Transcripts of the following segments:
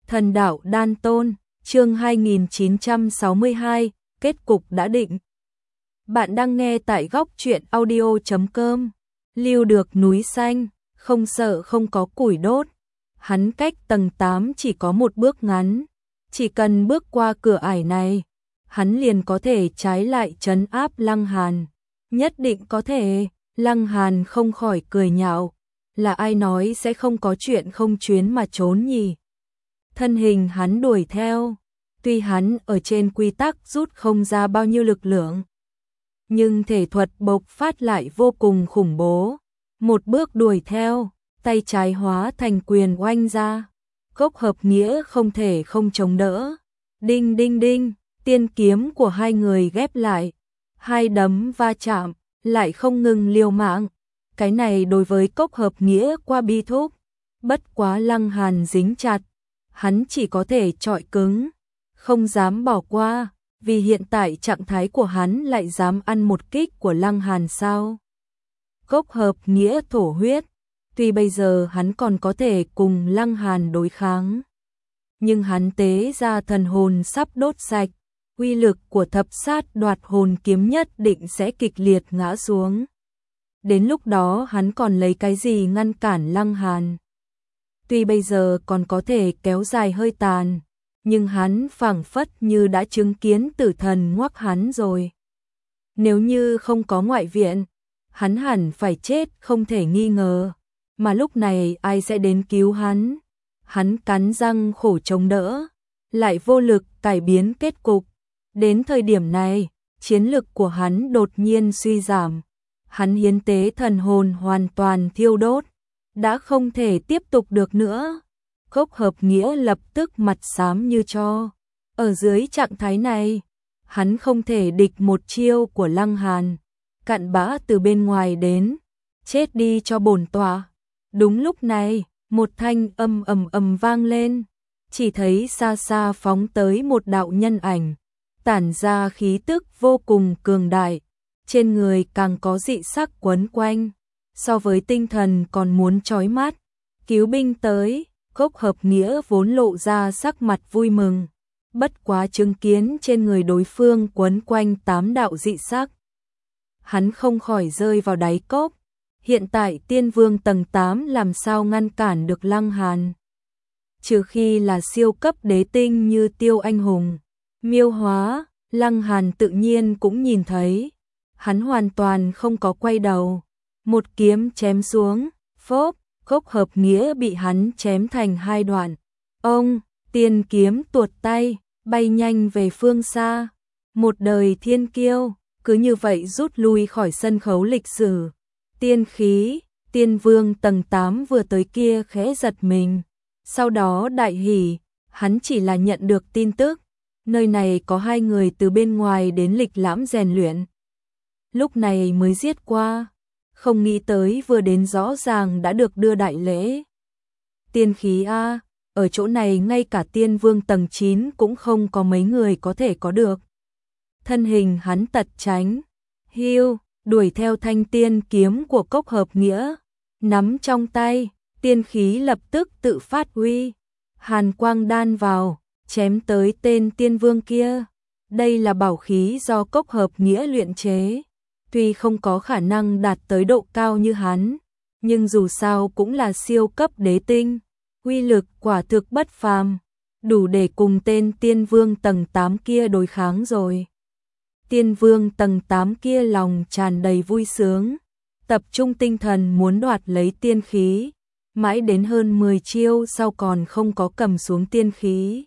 Thần đạo đan tôn, chương 2962, kết cục đã định. Bạn đang nghe tại góc truyện audio.com. Lưu được núi xanh, không sợ không có củi đốt. Hắn cách tầng 8 chỉ có một bước ngắn. Chỉ cần bước qua cửa ải này, hắn liền có thể trái lại trấn áp Lăng Hàn. Nhất định có thể. Lăng Hàn không khỏi cười nhạo. Là ai nói sẽ không có chuyện không chuyến mà trốn nhỉ? Thân hình hắn đuổi theo, tuy hắn ở trên quy tắc rút không ra bao nhiêu lực lượng, nhưng thể thuật bộc phát lại vô cùng khủng bố. Một bước đuổi theo, tay trái hóa thành quyền oanh ra, gốc hợp nghĩa không thể không chống đỡ. Đinh đinh đinh, tiên kiếm của hai người ghép lại, hai đấm va chạm, lại không ngừng liều mạng. Cái này đối với cốc hợp nghĩa qua bi thúc, bất quá Lăng Hàn dính chặt. Hắn chỉ có thể trọi cứng, không dám bỏ qua, vì hiện tại trạng thái của hắn lại dám ăn một kích của Lăng Hàn sao? Cốc hợp nghĩa thổ huyết, tuy bây giờ hắn còn có thể cùng Lăng Hàn đối kháng, nhưng hắn tế ra thần hồn sắp đốt sạch, uy lực của thập sát đoạt hồn kiếm nhất định sẽ kịch liệt ngã xuống. Đến lúc đó hắn còn lấy cái gì ngăn cản Lăng Hàn? Tuy bây giờ còn có thể kéo dài hơi tàn, nhưng hắn phảng phất như đã chứng kiến tử thần ngoắc hắn rồi. Nếu như không có ngoại viện, hắn hẳn phải chết không thể nghi ngờ, mà lúc này ai sẽ đến cứu hắn? Hắn cắn răng khổ chống đỡ, lại vô lực cải biến kết cục. Đến thời điểm này, chiến lực của hắn đột nhiên suy giảm. Hắn hiến tế thần hồn hoàn toàn thiêu đốt, đã không thể tiếp tục được nữa. Cốc hợp nghĩa lập tức mặt xám như tro. Ở dưới trạng thái này, hắn không thể địch một chiêu của Lăng Hàn. Cặn bã từ bên ngoài đến, chết đi cho bổn tọa. Đúng lúc này, một thanh âm ầm ầm vang lên, chỉ thấy xa xa phóng tới một đạo nhân ảnh, tản ra khí tức vô cùng cường đại, trên người càng có dị sắc quấn quanh, so với tinh thần còn muốn chói mắt. Cứu binh tới, cốc hợp nghĩa vốn lộ ra sắc mặt vui mừng, bất quá chứng kiến trên người đối phương quấn quanh 8 đạo dị sắc, hắn không khỏi rơi vào đáy cốc. Hiện tại tiên vương tầng 8 làm sao ngăn cản được Lăng Hàn? Trừ khi là siêu cấp đế tinh như Tiêu Anh Hùng, Miêu Hóa, Lăng Hàn tự nhiên cũng nhìn thấy. Hắn hoàn toàn không có quay đầu, một kiếm chém xuống, phốp, cốc hợp nghĩa bị hắn chém thành hai đoạn. Ông, tiên kiếm tuột tay, bay nhanh về phương xa. Một đời thiên kiêu, cứ như vậy rút lui khỏi sân khấu lịch sử. Tiên khí, tiên vương tầng 8 vừa tới kia khẽ giật mình. Sau đó đại hỉ, hắn chỉ là nhận được tin tức. Nơi này có hai người từ bên ngoài đến lịch lãm rèn luyện. Lúc này mới giết qua, không nghĩ tới vừa đến rõ ràng đã được đưa đại lễ. Tiên khí a, ở chỗ này ngay cả tiên vương tầng 9 cũng không có mấy người có thể có được. Thân hình hắn tật tránh, hiu, đuổi theo thanh tiên kiếm của cốc hợp nghĩa, nắm trong tay, tiên khí lập tức tự phát uy, hàn quang đan vào, chém tới tên tiên vương kia. Đây là bảo khí do cốc hợp nghĩa luyện chế. Tuy không có khả năng đạt tới độ cao như hắn, nhưng dù sao cũng là siêu cấp đế tinh, uy lực quả thực bất phàm, đủ để cùng tên tiên vương tầng 8 kia đối kháng rồi. Tiên vương tầng 8 kia lòng tràn đầy vui sướng, tập trung tinh thần muốn đoạt lấy tiên khí, mãi đến hơn 10 chiêu sau còn không có cầm xuống tiên khí.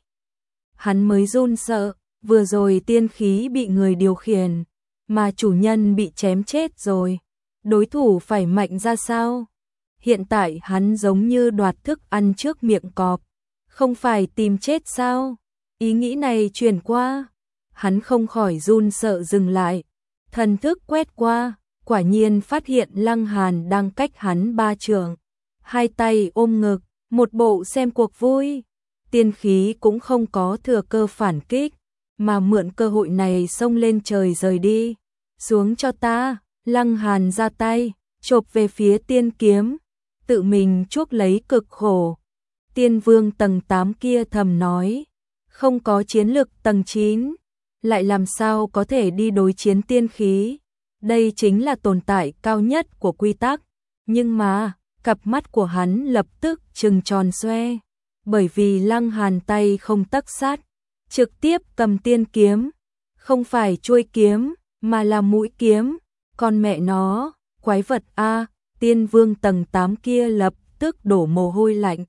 Hắn mới run sợ, vừa rồi tiên khí bị người điều khiển, mà chủ nhân bị chém chết rồi, đối thủ phải mạnh ra sao? Hiện tại hắn giống như đoạt thức ăn trước miệng cọp, không phải tìm chết sao? Ý nghĩ này truyền qua, hắn không khỏi run sợ dừng lại, thần thức quét qua, quả nhiên phát hiện Lăng Hàn đang cách hắn 3 trượng, hai tay ôm ngực, một bộ xem cuộc vui. Tiên khí cũng không có thừa cơ phản kích, mà mượn cơ hội này xông lên trời rời đi. Xuống cho ta, Lăng Hàn ra tay, chộp về phía tiên kiếm, tự mình chuốc lấy cực khổ. Tiên vương tầng 8 kia thầm nói, không có chiến lực tầng 9, lại làm sao có thể đi đối chiến tiên khí. Đây chính là tồn tại cao nhất của quy tắc. Nhưng mà, cặp mắt của hắn lập tức trừng tròn xoe, bởi vì Lăng Hàn tay không tấc sát, trực tiếp cầm tiên kiếm, không phải chuôi kiếm, mà là mũi kiếm. Con mẹ nó, quái vật a! Tiên vương tầng 8 kia lập tức đổ mồ hôi lạnh,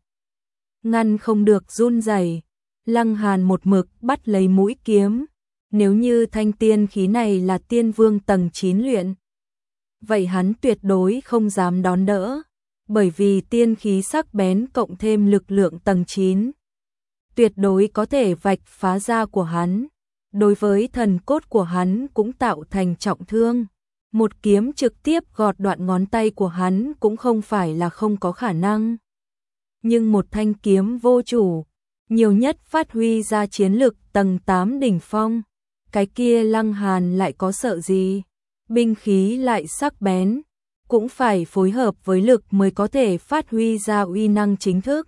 ngăn không được run rẩy. Lăng Hàn một mực bắt lấy mũi kiếm. Nếu như thanh tiên khí này là tiên vương tầng 9 luyện, vậy hắn tuyệt đối không dám đón đỡ, bởi vì tiên khí sắc bén cộng thêm lực lượng tầng 9, tuyệt đối có thể vạch phá da của hắn. Đối với thần cốt của hắn cũng tạo thành trọng thương. Một kiếm trực tiếp gọt đoạn ngón tay của hắn cũng không phải là không có khả năng. Nhưng một thanh kiếm vô chủ, nhiều nhất phát huy ra chiến lực tầng 8 đỉnh phong. Cái kia Lăng Hàn lại có sợ gì? Binh khí lại sắc bén, cũng phải phối hợp với lực mới có thể phát huy ra uy năng chính thức.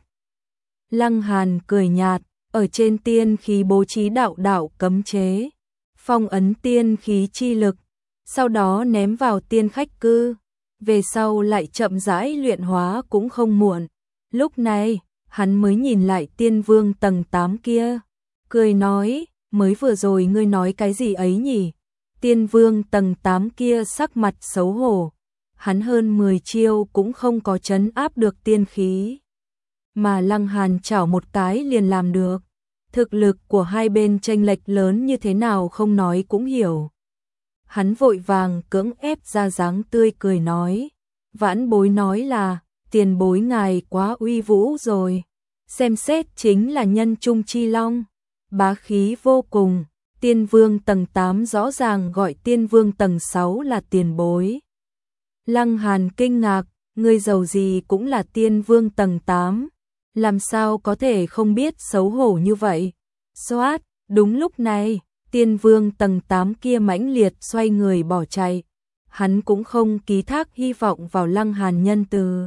Lăng Hàn cười nhạt, ở trên tiên khí bố trí đạo đạo cấm chế, phong ấn tiên khí chi lực, sau đó ném vào tiên khách cư, về sau lại chậm rãi luyện hóa cũng không muộn. Lúc này, hắn mới nhìn lại tiên vương tầng 8 kia, cười nói, mới vừa rồi ngươi nói cái gì ấy nhỉ? Tiên vương tầng 8 kia sắc mặt xấu hổ, hắn hơn 10 chiêu cũng không có trấn áp được tiên khí, mà Lăng Hàn chảo một cái liền làm được. Thực lực của hai bên chênh lệch lớn như thế nào không nói cũng hiểu. Hắn vội vàng cưỡng ép ra dáng tươi cười nói, vãn bối nói là, tiền bối ngài quá uy vũ rồi, xem xét chính là nhân trung chi long, bá khí vô cùng. Tiên vương tầng 8 rõ ràng gọi tiên vương tầng 6 là tiền bối. Lăng Hàn kinh ngạc, ngươi giàu gì cũng là tiên vương tầng 8, làm sao có thể không biết xấu hổ như vậy? Xoát, đúng lúc này, tiên vương tầng 8 kia mãnh liệt xoay người bỏ chạy. Hắn cũng không ký thác hy vọng vào Lăng Hàn nhân từ,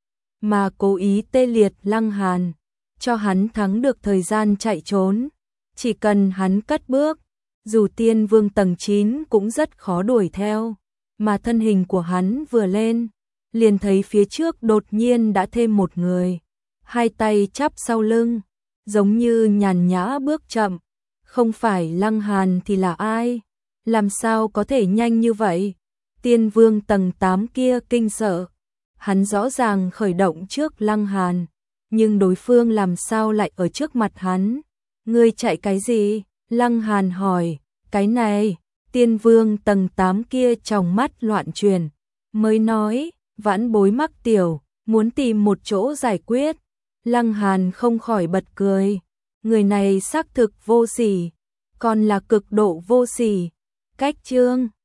mà cố ý tê liệt Lăng Hàn, cho hắn thắng được thời gian chạy trốn. Chỉ cần hắn cất bước, dù tiên vương tầng 9 cũng rất khó đuổi theo, mà thân hình của hắn vừa lên, liền thấy phía trước đột nhiên đã thêm một người, hai tay chắp sau lưng, giống như nhàn nhã bước chậm. Không phải Lăng Hàn thì là ai? Làm sao có thể nhanh như vậy? Tiên vương tầng 8 kia kinh sợ, hắn rõ ràng khởi động trước Lăng Hàn, nhưng đối phương làm sao lại ở trước mặt hắn? Ngươi chạy cái gì? Lăng Hàn hỏi. Cái này, tiên vương tầng 8 kia trong mắt loạn truyền, mới nói, vãn bối mắc tiểu, muốn tìm một chỗ giải quyết. Lăng Hàn không khỏi bật cười, người này xác thực vô sỉ, còn là cực độ vô sỉ. Cách chương